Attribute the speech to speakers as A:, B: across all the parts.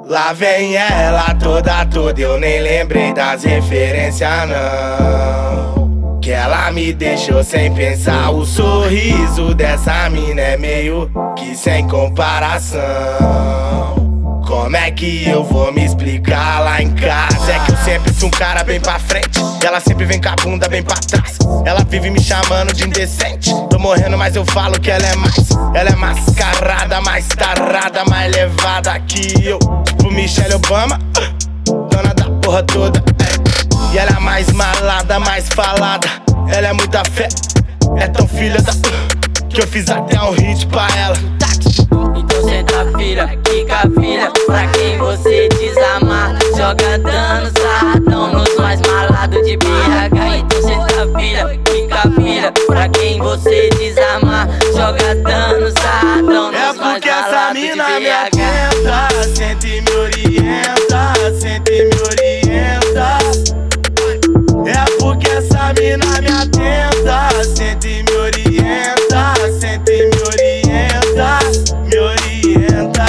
A: Lá vem ela toda, eu nem lembrei das referências não. Que ela me deixou sem pensar, o sorriso dessa mina é meio que sem comparação. Como é que eu vou me explicar lá em casa? É que eu sempre fui um cara bem pra frente, e ela sempre vem com a bunda bem pra trás. Ela vive me chamando de indecente, tô morrendo mas eu falo que ela é mais. Ela é mascarada, mais tarada, mais levada que eu, tipo Michelle Obama, dona da porra toda. E ela é mais malada, mais falada, ela é muita fé, é tão filha da que eu fiz até um hit pra ela.
B: Então senta filha, quica filha, pra quem você desamar. Joga dano, sarradão nos mais malados de BH. Então senta filha, quica filha, pra quem você desamar. Joga dano, sarradão nos mais malados de BH.
A: É porque essa mina me atenta, sente e me orienta, sente e me orienta. É porque essa mina me atenta, sente e me orienta, sente e me orienta, me orienta.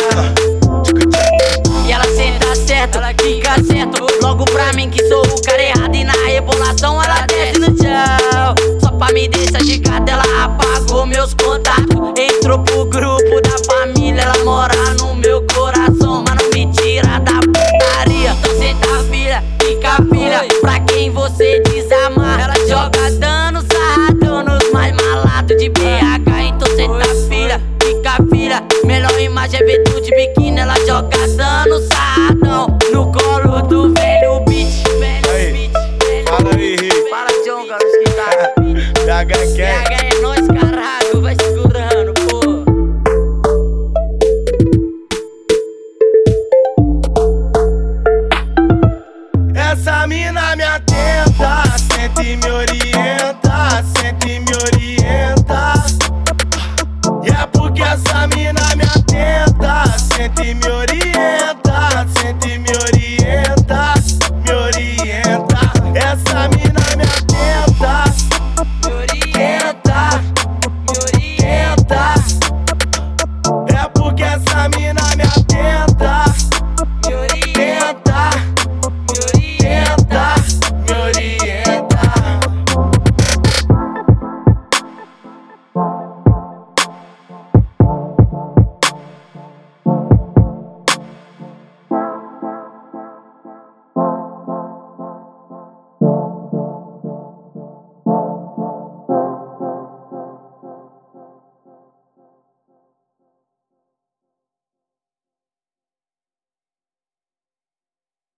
B: E ela senta certo, ela quica certo, logo pra mim que sou o cara errado. E na rebolação ela desce no chão, só pra me deixar chicada. Ela apagou meus contatos, entrou pro grupo da família. Ela mora no meu coração, mas não me tira da putaria. Então senta filha, quica filha, pra quem você desamar. Ela joga dano, sarradão nos mais malados de BH. Então senta filha, quica filha, melhor imagem é ver tu de biquíni. Ela joga dano, sarradão no colo do velho beat.
A: Fala aí, Rick.
B: Fala, John, cara, os que tá.
A: BH
B: BH é nóis, caralho.